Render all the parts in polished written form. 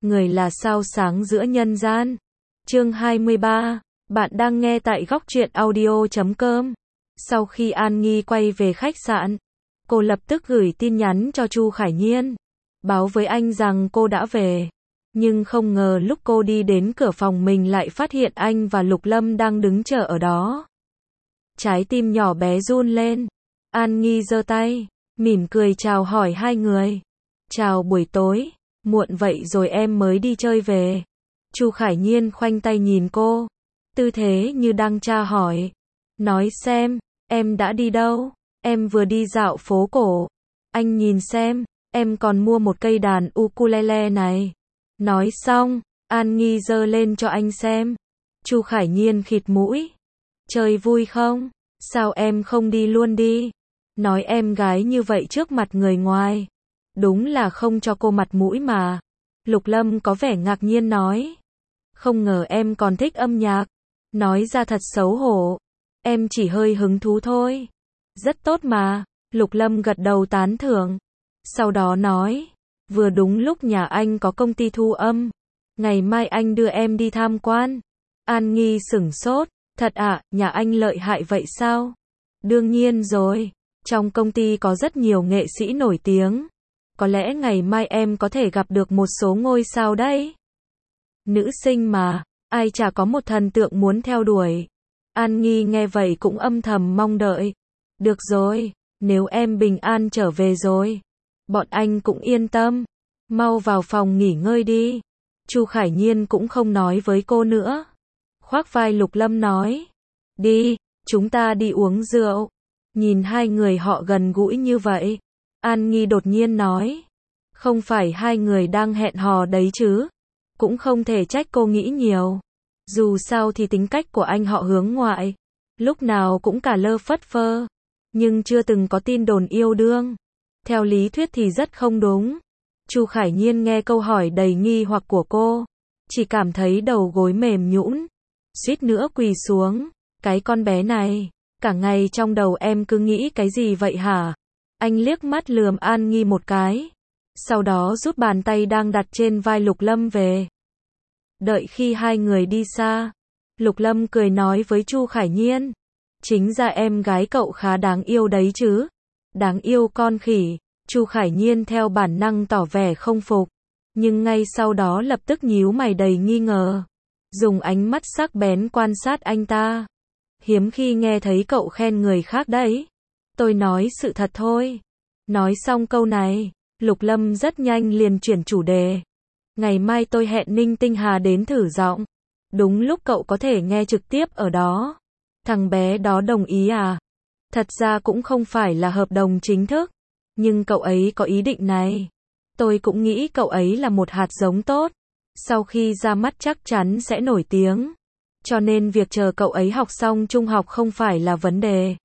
người là sao sáng giữa nhân gian. Chương 23, bạn đang nghe tại góc truyện audio.com. Sau khi An Nghi quay về khách sạn, cô lập tức gửi tin nhắn cho Chu Khải Nhiên, báo với anh rằng cô đã về. Nhưng không ngờ lúc cô đi đến cửa phòng mình lại phát hiện anh và Lục Lâm đang đứng chờ ở đó. Trái tim nhỏ bé run lên. An Nghi giơ tay, mỉm cười chào hỏi hai người. Chào buổi tối, muộn vậy rồi em mới đi chơi về. Chu Khải Nhiên khoanh tay nhìn cô, tư thế như đang tra hỏi. Nói xem, em đã đi đâu? Em vừa đi dạo phố cổ. Anh nhìn xem, em còn mua một cây đàn ukulele này. Nói xong, An Nghi giơ lên cho anh xem. Chu Khải Nhiên khịt mũi. Chơi vui không? Sao em không đi luôn đi? Nói em gái như vậy trước mặt người ngoài. Đúng là không cho cô mặt mũi mà. Lục Lâm có vẻ ngạc nhiên nói. Không ngờ em còn thích âm nhạc. Nói ra thật xấu hổ. Em chỉ hơi hứng thú thôi. Rất tốt mà. Lục Lâm gật đầu tán thưởng. Sau đó nói. Vừa đúng lúc nhà anh có công ty thu âm. Ngày mai anh đưa em đi tham quan. An Nghi sửng sốt. Thật ạ, nhà anh lợi hại vậy sao? Đương nhiên rồi. Trong công ty có rất nhiều nghệ sĩ nổi tiếng. Có lẽ ngày mai em có thể gặp được một số ngôi sao đấy. Nữ sinh mà, ai chả có một thần tượng muốn theo đuổi. An Nghi nghe vậy cũng âm thầm mong đợi. Được rồi, nếu em bình an trở về rồi, bọn anh cũng yên tâm. Mau vào phòng nghỉ ngơi đi. Chu Khải Nhiên cũng không nói với cô nữa. Khoác vai Lục Lâm nói. Đi, chúng ta đi uống rượu. Nhìn hai người họ gần gũi như vậy, An Nghi đột nhiên nói. Không phải hai người đang hẹn hò đấy chứ? Cũng không thể trách cô nghĩ nhiều. Dù sao thì tính cách của anh họ hướng ngoại. Lúc nào cũng cả lơ phất phơ. Nhưng chưa từng có tin đồn yêu đương. Theo lý thuyết thì rất không đúng. Chu Khải Nhiên nghe câu hỏi đầy nghi hoặc của cô. Chỉ cảm thấy đầu gối mềm nhũn. Suýt nữa quỳ xuống. Cái con bé này. Cả ngày trong đầu em cứ nghĩ cái gì vậy hả? Anh liếc mắt lườm An Nghi một cái. Sau đó rút bàn tay đang đặt trên vai Lục Lâm về. Đợi khi hai người đi xa, Lục Lâm cười nói với Chu Khải Nhiên. Chính ra em gái cậu khá đáng yêu đấy chứ. Đáng yêu con khỉ. Chu Khải Nhiên theo bản năng tỏ vẻ không phục. Nhưng ngay sau đó lập tức nhíu mày đầy nghi ngờ. Dùng ánh mắt sắc bén quan sát anh ta. Hiếm khi nghe thấy cậu khen người khác đấy. Tôi nói sự thật thôi. Nói xong câu này, Lục Lâm rất nhanh liền chuyển chủ đề. Ngày mai tôi hẹn Ninh Tinh Hà đến thử giọng. Đúng lúc cậu có thể nghe trực tiếp ở đó. Thằng bé đó đồng ý à? Thật ra cũng không phải là hợp đồng chính thức. Nhưng cậu ấy có ý định này. Tôi cũng nghĩ cậu ấy là một hạt giống tốt. Sau khi ra mắt chắc chắn sẽ nổi tiếng. Cho nên việc chờ cậu ấy học xong trung học không phải là vấn đề.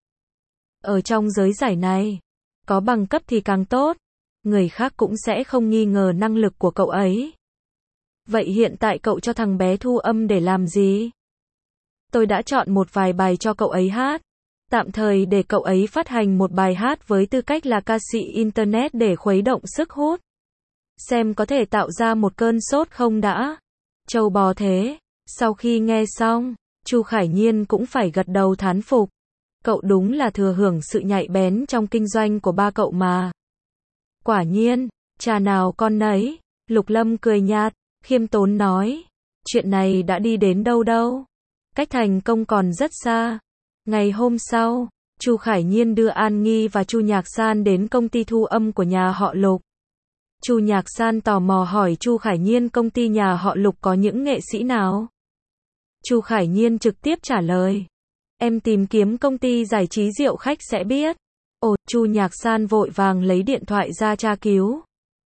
Ở trong giới giải này, có bằng cấp thì càng tốt. Người khác cũng sẽ không nghi ngờ năng lực của cậu ấy. Vậy hiện tại cậu cho thằng bé thu âm để làm gì? Tôi đã chọn một vài bài cho cậu ấy hát. Tạm thời để cậu ấy phát hành một bài hát với tư cách là ca sĩ Internet để khuấy động sức hút. Xem có thể tạo ra một cơn sốt không đã. Trâu bò thế. Sau khi nghe xong, Chu Khải Nhiên cũng phải gật đầu thán phục. Cậu đúng là thừa hưởng sự nhạy bén trong kinh doanh của ba cậu mà. Quả nhiên, trà nào con nấy. Lục Lâm cười nhạt, khiêm tốn nói. Chuyện này đã đi đến đâu đâu. Cách thành công còn rất xa. Ngày hôm sau, Chu Khải Nhiên đưa An Nghi và Chu Nhạc San đến công ty thu âm của nhà họ Lục. Chu Nhạc San tò mò hỏi Chu Khải Nhiên công ty nhà họ Lục có những nghệ sĩ nào? Chu Khải Nhiên trực tiếp trả lời. Em tìm kiếm công ty giải trí rượu khách sẽ biết. Ồ, Chu Nhạc San vội vàng lấy điện thoại ra tra cứu.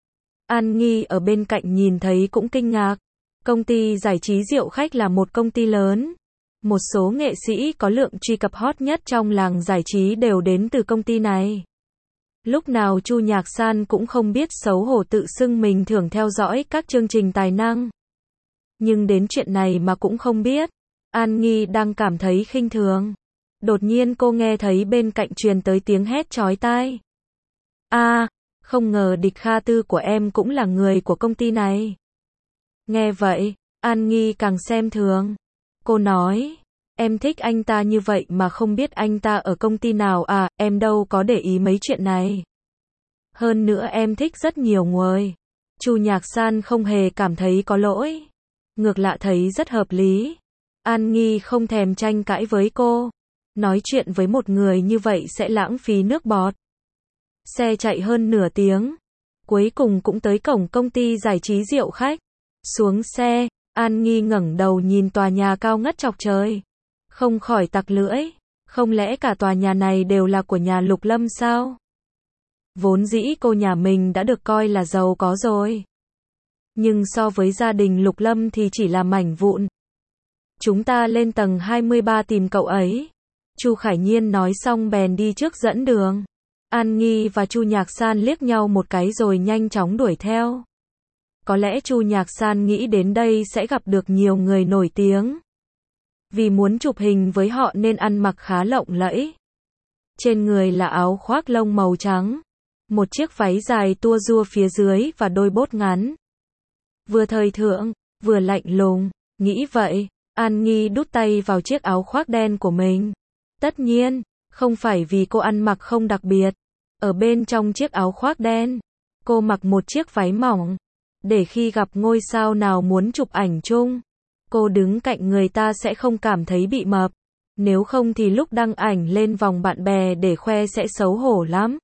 An Nghi ở bên cạnh nhìn thấy cũng kinh ngạc. Công ty giải trí rượu khách là một công ty lớn. Một số nghệ sĩ có lượng truy cập hot nhất trong làng giải trí đều đến từ công ty này. Lúc nào Chu Nhạc San cũng không biết xấu hổ tự xưng mình thường theo dõi các chương trình tài năng. Nhưng đến chuyện này mà cũng không biết. An Nghi đang cảm thấy khinh thường. Đột nhiên cô nghe thấy bên cạnh truyền tới tiếng hét chói tai. À, không ngờ Địch Kha Tư của em cũng là người của công ty này. Nghe vậy, An Nghi càng xem thường. Cô nói, em thích anh ta như vậy mà không biết anh ta ở công ty nào à, em đâu có để ý mấy chuyện này. Hơn nữa em thích rất nhiều người. Chu Nhạc San không hề cảm thấy có lỗi. Ngược lại thấy rất hợp lý. An Nghi không thèm tranh cãi với cô. Nói chuyện với một người như vậy sẽ lãng phí nước bọt. Xe chạy hơn nửa tiếng. Cuối cùng cũng tới cổng công ty giải trí Diệu Khách. Xuống xe, An Nghi ngẩng đầu nhìn tòa nhà cao ngất chọc trời. Không khỏi tặc lưỡi. Không lẽ cả tòa nhà này đều là của nhà Lục Lâm sao? Vốn dĩ cô nhà mình đã được coi là giàu có rồi. Nhưng so với gia đình Lục Lâm thì chỉ là mảnh vụn. Chúng ta lên tầng 23 tìm cậu ấy. Chu Khải Nhiên nói xong bèn đi trước dẫn đường. An Nghi và Chu Nhạc San liếc nhau một cái rồi nhanh chóng đuổi theo. Có lẽ Chu Nhạc San nghĩ đến đây sẽ gặp được nhiều người nổi tiếng. Vì muốn chụp hình với họ nên ăn mặc khá lộng lẫy. Trên người là áo khoác lông màu trắng. Một chiếc váy dài tua rua phía dưới và đôi bốt ngắn. Vừa thời thượng, vừa lạnh lùng. Nghĩ vậy, An Nghi đút tay vào chiếc áo khoác đen của mình. Tất nhiên, không phải vì cô ăn mặc không đặc biệt. Ở bên trong chiếc áo khoác đen, cô mặc một chiếc váy mỏng. Để khi gặp ngôi sao nào muốn chụp ảnh chung, cô đứng cạnh người ta sẽ không cảm thấy bị mập. Nếu không thì lúc đăng ảnh lên vòng bạn bè để khoe sẽ xấu hổ lắm.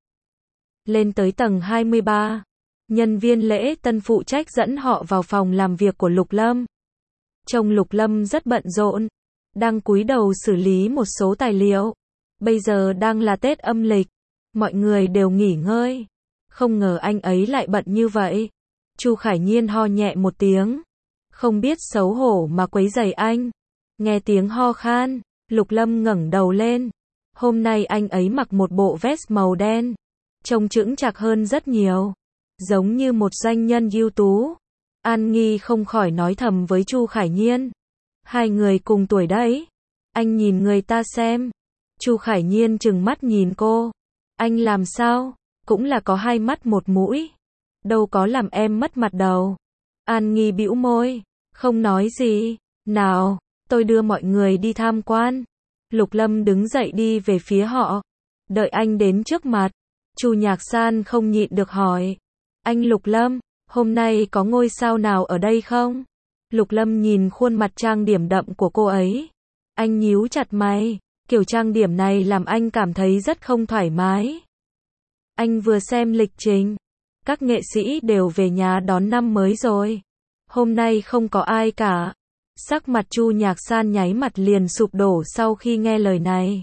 Lên tới tầng 23, nhân viên lễ tân phụ trách dẫn họ vào phòng làm việc của Lục Lâm. Trông Lục Lâm rất bận rộn, đang cúi đầu xử lý một số tài liệu. Bây giờ đang là Tết âm lịch, mọi người đều nghỉ ngơi. Không ngờ anh ấy lại bận như vậy. Chu Khải Nhiên ho nhẹ một tiếng. Không biết xấu hổ mà quấy rầy anh. Nghe tiếng ho khan, Lục Lâm ngẩng đầu lên. Hôm nay anh ấy mặc một bộ vest màu đen. Trông chững chạc hơn rất nhiều. Giống như một doanh nhân ưu tú. An Nghi không khỏi nói thầm với Chu Khải Nhiên. Hai người cùng tuổi đấy. Anh nhìn người ta xem. Chu Khải Nhiên trừng mắt nhìn cô. Anh làm sao? Cũng là có hai mắt một mũi. Đâu có làm em mất mặt đâu. An Nghi bĩu môi. Không nói gì. Nào, tôi đưa mọi người đi tham quan. Lục Lâm đứng dậy đi về phía họ. Đợi anh đến trước mặt. Chu Nhạc San không nhịn được hỏi. Anh Lục Lâm, hôm nay có ngôi sao nào ở đây không? Lục Lâm nhìn khuôn mặt trang điểm đậm của cô ấy. Anh nhíu chặt mày. Kiểu trang điểm này làm anh cảm thấy rất không thoải mái. Anh vừa xem lịch trình. Các nghệ sĩ đều về nhà đón năm mới rồi. Hôm nay không có ai cả. Sắc mặt Chu Nhạc San nháy mặt liền sụp đổ sau khi nghe lời này.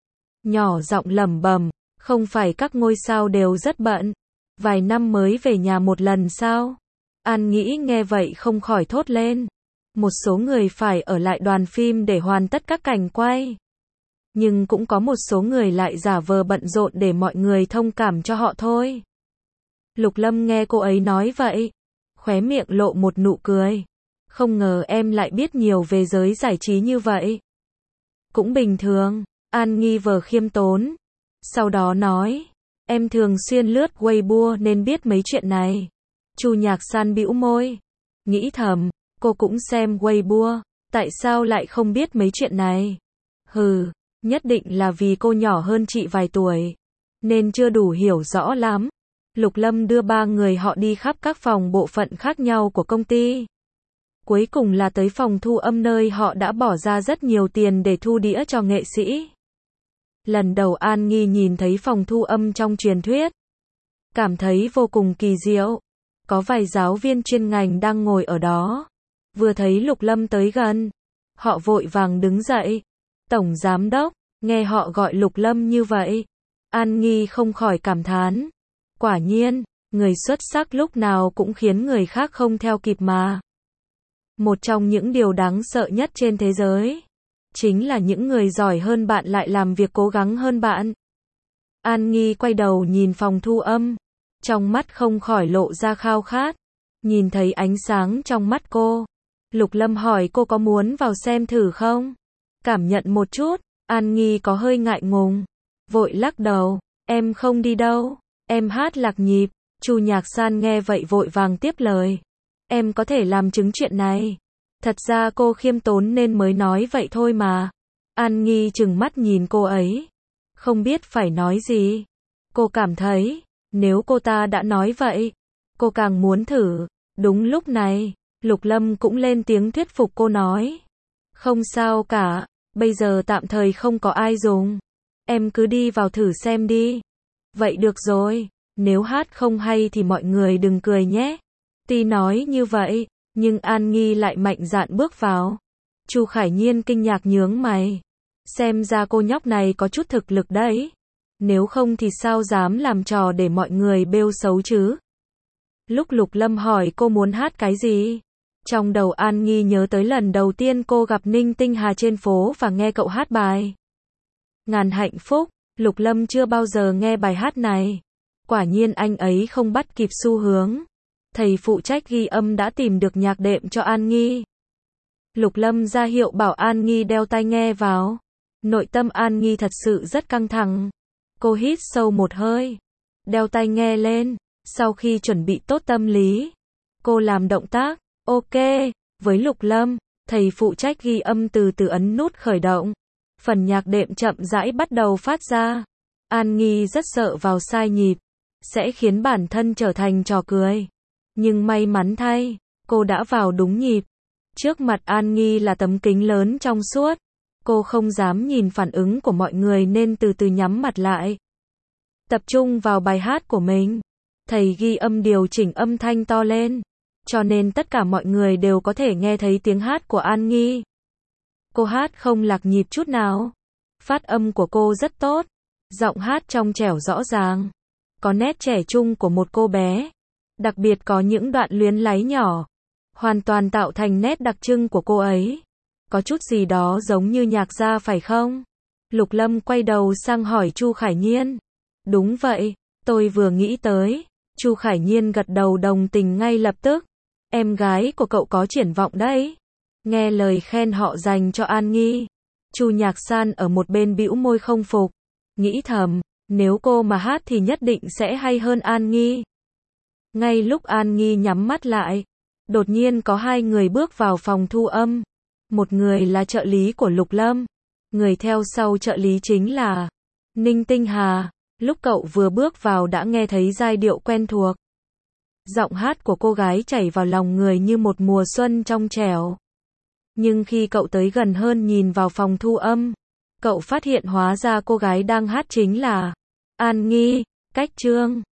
Nhỏ giọng lẩm bẩm, không phải các ngôi sao đều rất bận. Vài năm mới về nhà một lần sao? An Nghĩ nghe vậy không khỏi thốt lên. Một số người phải ở lại đoàn phim để hoàn tất các cảnh quay. Nhưng cũng có một số người lại giả vờ bận rộn để mọi người thông cảm cho họ thôi. Lục Lâm nghe cô ấy nói vậy, khóe miệng lộ một nụ cười. Không ngờ em lại biết nhiều về giới giải trí như vậy. Cũng bình thường, An Nghi vờ khiêm tốn. Sau đó nói, em thường xuyên lướt Weibo nên biết mấy chuyện này. Chu Nhạc San bĩu môi, nghĩ thầm, cô cũng xem Weibo, tại sao lại không biết mấy chuyện này? Hừ, nhất định là vì cô nhỏ hơn chị vài tuổi, nên chưa đủ hiểu rõ lắm. Lục Lâm đưa ba người họ đi khắp các phòng bộ phận khác nhau của công ty. Cuối cùng là tới phòng thu âm nơi họ đã bỏ ra rất nhiều tiền để thu đĩa cho nghệ sĩ. Lần đầu An Nghi nhìn thấy phòng thu âm trong truyền thuyết. Cảm thấy vô cùng kỳ diệu. Có vài giáo viên chuyên ngành đang ngồi ở đó. Vừa thấy Lục Lâm tới gần, họ vội vàng đứng dậy. Tổng giám đốc, nghe họ gọi Lục Lâm như vậy. An Nghi không khỏi cảm thán. Quả nhiên, người xuất sắc lúc nào cũng khiến người khác không theo kịp mà. Một trong những điều đáng sợ nhất trên thế giới, chính là những người giỏi hơn bạn lại làm việc cố gắng hơn bạn. An Nghi quay đầu nhìn phòng thu âm, trong mắt không khỏi lộ ra khao khát. Nhìn thấy ánh sáng trong mắt cô, Lục Lâm hỏi cô có muốn vào xem thử không? Cảm nhận một chút, An Nghi có hơi ngại ngùng, vội lắc đầu, em không đi đâu, em hát lạc nhịp. Chu Nhạc San nghe vậy vội vàng tiếp lời. Em có thể làm chứng chuyện này. Thật ra cô khiêm tốn nên mới nói vậy thôi mà. An Nghi trừng mắt nhìn cô ấy. Không biết phải nói gì. Cô cảm thấy, nếu cô ta đã nói vậy, cô càng muốn thử. Đúng lúc này, Lục Lâm cũng lên tiếng thuyết phục cô nói. Không sao cả, bây giờ tạm thời không có ai dùng. Em cứ đi vào thử xem đi. Vậy được rồi, nếu hát không hay thì mọi người đừng cười nhé. Tuy nói như vậy, nhưng An Nghi lại mạnh dạn bước vào. Chu Khải Nhiên kinh ngạc nhướng mày. Xem ra cô nhóc này có chút thực lực đấy. Nếu không thì sao dám làm trò để mọi người bêu xấu chứ? Lúc Lục Lâm hỏi cô muốn hát cái gì? Trong đầu An Nghi nhớ tới lần đầu tiên cô gặp Ninh Tinh Hà trên phố và nghe cậu hát bài Ngàn Hạnh Phúc. Lục Lâm chưa bao giờ nghe bài hát này. Quả nhiên anh ấy không bắt kịp xu hướng. Thầy phụ trách ghi âm đã tìm được nhạc đệm cho An Nghi. Lục Lâm ra hiệu bảo An Nghi đeo tai nghe vào. Nội tâm An Nghi thật sự rất căng thẳng. Cô hít sâu một hơi, đeo tai nghe lên. Sau khi chuẩn bị tốt tâm lý, cô làm động tác OK với Lục Lâm. Thầy phụ trách ghi âm từ từ ấn nút khởi động. Phần nhạc đệm chậm rãi bắt đầu phát ra. An Nghi rất sợ vào sai nhịp sẽ khiến bản thân trở thành trò cười. Nhưng may mắn thay, cô đã vào đúng nhịp. Trước mặt An Nghi là tấm kính lớn trong suốt. Cô không dám nhìn phản ứng của mọi người nên từ từ nhắm mặt lại. Tập trung vào bài hát của mình. Thầy ghi âm điều chỉnh âm thanh to lên, cho nên tất cả mọi người đều có thể nghe thấy tiếng hát của An Nghi. Cô hát không lạc nhịp chút nào. Phát âm của cô rất tốt. Giọng hát trong trẻo rõ ràng. Có nét trẻ trung của một cô bé. Đặc biệt có những đoạn luyến láy nhỏ. Hoàn toàn tạo thành nét đặc trưng của cô ấy. Có chút gì đó giống như nhạc gia phải không? Lục Lâm quay đầu sang hỏi Chu Khải Nhiên. Đúng vậy, tôi vừa nghĩ tới. Chu Khải Nhiên gật đầu đồng tình ngay lập tức. Em gái của cậu có triển vọng đấy. Nghe lời khen họ dành cho An Nghi. Chu Nhạc San ở một bên bĩu môi không phục. Nghĩ thầm, nếu cô mà hát thì nhất định sẽ hay hơn An Nghi. Ngay lúc An Nghi nhắm mắt lại, đột nhiên có hai người bước vào phòng thu âm. Một người là trợ lý của Lục Lâm. Người theo sau trợ lý chính là Ninh Tinh Hà. Lúc cậu vừa bước vào đã nghe thấy giai điệu quen thuộc. Giọng hát của cô gái chảy vào lòng người như một mùa xuân trong trẻo. Nhưng khi cậu tới gần hơn nhìn vào phòng thu âm, cậu phát hiện hóa ra cô gái đang hát chính là An Nghi. Cách Trương